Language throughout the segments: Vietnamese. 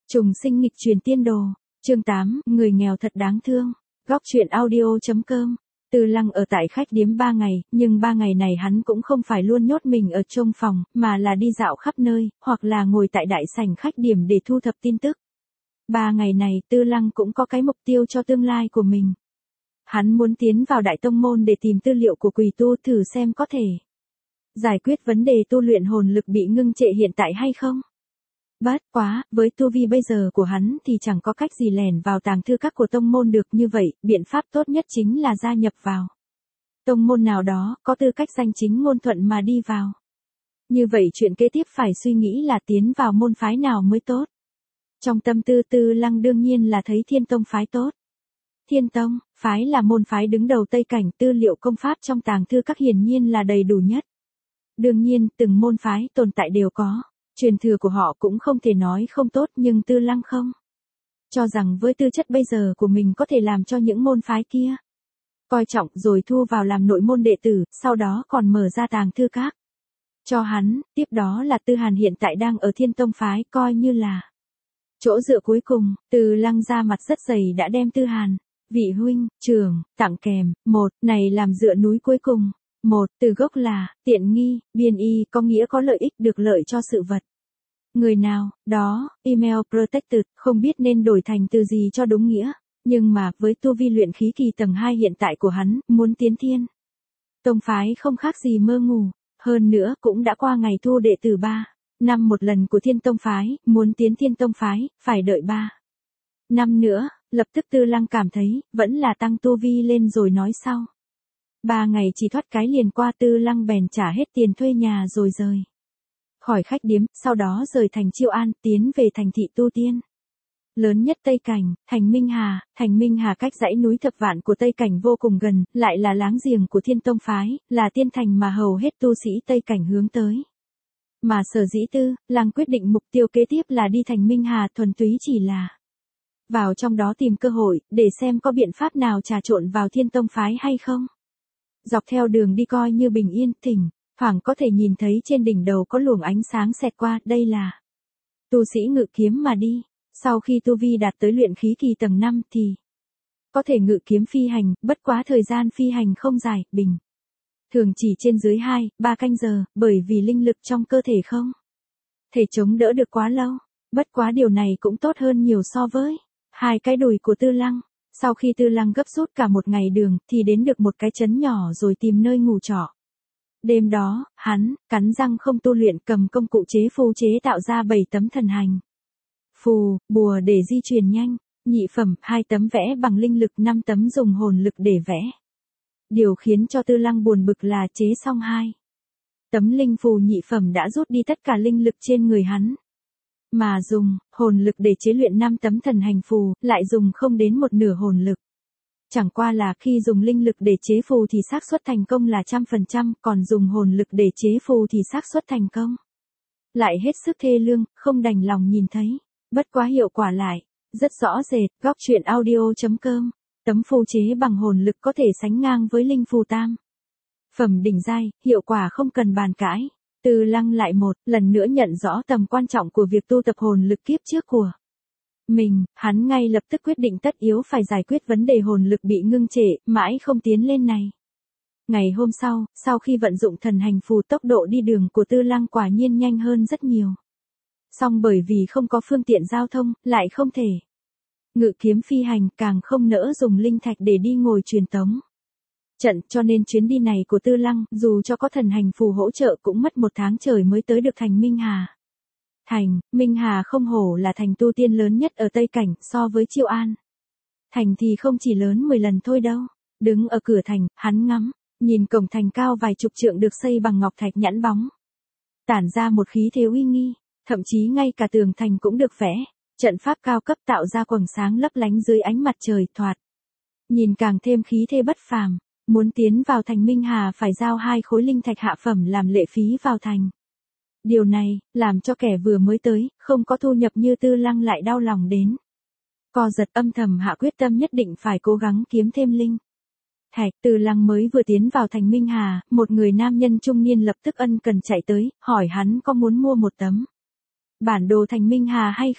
Trùng sinh nghịch truyền tiên đồ. Chương 8, người nghèo thật đáng thương. Góc truyện audio.com. Tư Lăng ở tại khách điếm 3 ngày, nhưng 3 ngày này hắn cũng không phải luôn nhốt mình ở trong phòng, mà là đi dạo khắp nơi, hoặc là ngồi tại đại sảnh khách điểm để thu thập tin tức. 3 ngày này Tư Lăng cũng có cái mục tiêu cho tương lai của mình. Hắn muốn tiến vào đại tông môn để tìm tư liệu của quỷ tu thử xem có thể giải quyết vấn đề tu luyện hồn lực bị ngưng trệ hiện tại hay không. Bất quá, với tu vi bây giờ của hắn thì chẳng có cách gì lẻn vào tàng thư các của tông môn được, như vậy, biện pháp tốt nhất chính là gia nhập vào tông môn nào đó, có tư cách danh chính ngôn thuận mà đi vào. Như vậy chuyện kế tiếp phải suy nghĩ là tiến vào môn phái nào mới tốt. Trong tâm tư Tư Lăng đương nhiên là thấy Thiên Tông phái tốt. Thiên Tông phái là môn phái đứng đầu Tây Cảnh, tư liệu công pháp trong tàng thư các hiển nhiên là đầy đủ nhất. Đương nhiên, từng môn phái tồn tại đều có. Truyền thừa của họ cũng không thể nói không tốt, nhưng Tư Lăng không cho rằng với tư chất bây giờ của mình có thể làm cho những môn phái kia coi trọng rồi thu vào làm nội môn đệ tử, sau đó còn mở ra tàng thư các cho hắn. Tiếp đó là Tư Hàn hiện tại đang ở Thiên Tông phái, coi như là chỗ dựa cuối cùng. Tư Lăng ra mặt rất dày đã đem Tư Hàn, vị huynh trưởng, tặng kèm, một này làm dựa núi cuối cùng. Một, từ gốc là, tiện nghi, biên y, có nghĩa có lợi ích, được lợi cho sự vật. Người nào, đó, email protected, không biết nên đổi thành từ gì cho đúng nghĩa. Nhưng mà, với tu vi luyện khí kỳ tầng 2 hiện tại của hắn, muốn tiến Thiên Tông phái không khác gì mơ ngủ. Hơn nữa, cũng đã qua ngày thu đệ tử 3 năm một lần của Thiên Tông phái, muốn tiến Thiên Tông phái, phải đợi 3 năm nữa. Lập tức Tư Lăng cảm thấy, vẫn là tăng tu vi lên rồi nói sau. 3 ngày chỉ thoát cái liền qua, Tư Lăng bèn trả hết tiền thuê nhà rồi rời khỏi khách điếm, sau đó rời thành Chiêu An, tiến về thành thị tu tiên lớn nhất Tây Cảnh, thành Minh Hà. Thành Minh Hà cách dãy núi Thập Vạn của Tây Cảnh vô cùng gần, lại là láng giềng của Thiên Tông phái, là tiên thành mà hầu hết tu sĩ Tây Cảnh hướng tới. Mà sở dĩ Tư Lăng quyết định mục tiêu kế tiếp là đi thành Minh Hà thuần túy chỉ là vào trong đó tìm cơ hội, để xem có biện pháp nào trà trộn vào Thiên Tông phái hay không. Dọc theo đường đi coi như bình yên, thỉnh thoảng có thể nhìn thấy trên đỉnh đầu có luồng ánh sáng xẹt qua, đây là tu sĩ ngự kiếm mà đi. Sau khi tu vi đạt tới luyện khí kỳ tầng 5 thì có thể ngự kiếm phi hành, bất quá thời gian phi hành không dài, bình thường chỉ trên dưới 2-3 canh giờ, bởi vì linh lực trong cơ thể không thể chống đỡ được quá lâu. Bất quá điều này cũng tốt hơn nhiều so với 2 cái đùi của Tư Lăng. Sau khi Tư Lăng gấp rút cả một ngày đường, thì đến được một cái trấn nhỏ rồi tìm nơi ngủ trọ. Đêm đó, hắn cắn răng không tu luyện, cầm công cụ chế phù chế tạo ra 7 tấm thần hành phù, bùa để di chuyển nhanh, nhị phẩm, 2 tấm vẽ bằng linh lực, 5 tấm dùng hồn lực để vẽ. Điều khiến cho Tư Lăng buồn bực là chế xong 2 tấm linh phù nhị phẩm đã rút đi tất cả linh lực trên người hắn. Mà dùng hồn lực để chế luyện 5 tấm thần hành phù, lại dùng không đến một nửa hồn lực. Chẳng qua là khi dùng linh lực để chế phù thì xác suất thành công là 100%, còn dùng hồn lực để chế phù thì xác suất thành công lại hết sức thê lương, không đành lòng nhìn thấy. Bất quá hiệu quả lại rất rõ rệt. Góc truyện audio.com. Tấm phù chế bằng hồn lực có thể sánh ngang với linh phù tam phẩm đỉnh giai, hiệu quả không cần bàn cãi. Tư Lăng lại một lần nữa nhận rõ tầm quan trọng của việc tu tập hồn lực kiếp trước của mình, hắn ngay lập tức quyết định tất yếu phải giải quyết vấn đề hồn lực bị ngưng trệ, mãi không tiến lên này. Ngày hôm sau khi vận dụng thần hành phù, tốc độ đi đường của Tư Lăng quả nhiên nhanh hơn rất nhiều. Song bởi vì không có phương tiện giao thông, lại không thể ngự kiếm phi hành, càng không nỡ dùng linh thạch để đi ngồi truyền tống trận, cho nên chuyến đi này của Tư Lăng, dù cho có thần hành phù hỗ trợ cũng mất 1 tháng trời mới tới được thành Minh Hà. Thành Minh Hà không hổ là thành tu tiên lớn nhất ở Tây Cảnh, so với Chiêu An thành thì không chỉ lớn 10 lần thôi đâu. Đứng ở cửa thành, hắn ngắm nhìn cổng thành cao vài chục trượng được xây bằng ngọc thạch nhẵn bóng, tản ra một khí thế uy nghi, thậm chí ngay cả tường thành cũng được vẽ trận pháp cao cấp tạo ra quầng sáng lấp lánh dưới ánh mặt trời, thoạt nhìn càng thêm khí thế bất phàm. Muốn tiến vào thành Minh Hà phải giao 2 khối linh thạch hạ phẩm làm lệ phí vào thành. Điều này làm cho kẻ vừa mới tới, không có thu nhập như Tư Lăng lại đau lòng đến co giật, âm thầm hạ quyết tâm nhất định phải cố gắng kiếm thêm linh thạch. Tư Lăng mới vừa tiến vào thành Minh Hà, một người nam nhân trung niên lập tức ân cần chạy tới, hỏi hắn có muốn mua một tấm bản đồ thành Minh Hà hay không.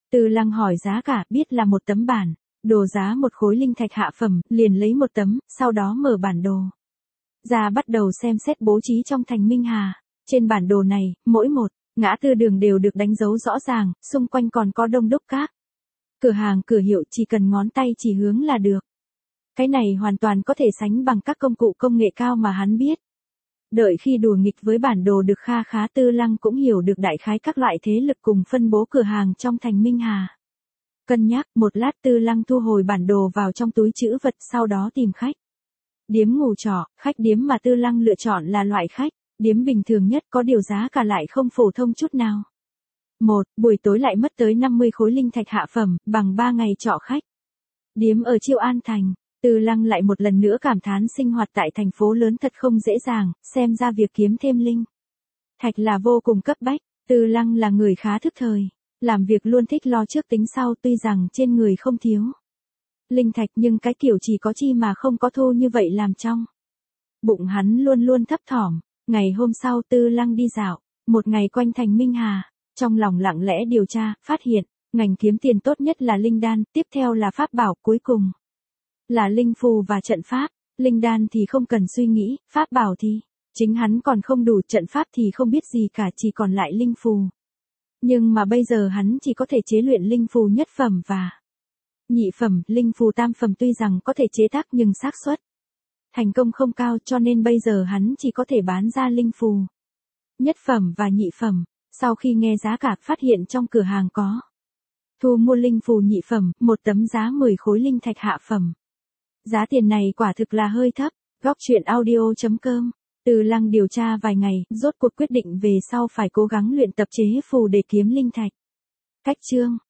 Từ Lăng hỏi giá cả, biết là một tấm bản đồ giá một khối linh thạch hạ phẩm, liền lấy một tấm, sau đó mở bản đồ ra bắt đầu xem xét bố trí trong thành Minh Hà. Trên bản đồ này, mỗi một ngã tư đường đều được đánh dấu rõ ràng, xung quanh còn có đông đúc các cửa hàng cửa hiệu, chỉ cần ngón tay chỉ hướng là được. Cái này hoàn toàn có thể sánh bằng các công cụ công nghệ cao mà hắn biết. Đợi khi đùa nghịch với bản đồ được kha khá, Tư Lăng cũng hiểu được đại khái các loại thế lực cùng phân bố cửa hàng trong thành Minh Hà. Cân nhắc một lát, Tư Lăng thu hồi bản đồ vào trong túi trữ vật, sau đó tìm khách điếm ngủ trọ. Khách điếm mà Tư Lăng lựa chọn là loại khách điếm bình thường nhất, có điều giá cả lại không phổ thông chút nào. Buổi tối lại mất tới 50 khối linh thạch hạ phẩm, bằng 3 ngày trọ khách điếm ở Chiêu An Thành. Tư Lăng lại một lần nữa cảm thán sinh hoạt tại thành phố lớn thật không dễ dàng, xem ra việc kiếm thêm linh thạch là vô cùng cấp bách. Tư Lăng là người khá thức thời, làm việc luôn thích lo trước tính sau, tuy rằng trên người không thiếu linh thạch nhưng cái kiểu chỉ có chi mà không có thu như vậy làm trong bụng hắn luôn luôn thấp thỏm. Ngày hôm sau, Tư Lăng đi dạo một ngày quanh thành Minh Hà, trong lòng lặng lẽ điều tra, phát hiện ngành kiếm tiền tốt nhất là linh đan, tiếp theo là pháp bảo, cuối cùng là linh phù và trận pháp. Linh đan thì không cần suy nghĩ, pháp bảo thì chính hắn còn không đủ, trận pháp thì không biết gì cả, chỉ còn lại linh phù. Nhưng mà bây giờ hắn chỉ có thể chế luyện linh phù nhất phẩm và nhị phẩm. Linh phù tam phẩm tuy rằng có thể chế tác nhưng xác suất thành công không cao, cho nên bây giờ hắn chỉ có thể bán ra linh phù nhất phẩm và nhị phẩm. Sau khi nghe giá cả, phát hiện trong cửa hàng có thu mua linh phù nhị phẩm, một tấm giá 10 khối linh thạch hạ phẩm. Giá tiền này quả thực là hơi thấp. Góc truyện audio.com. Từ Lăng điều tra vài ngày, rốt cuộc quyết định về sau phải cố gắng luyện tập chế phù để kiếm linh thạch. Cách chương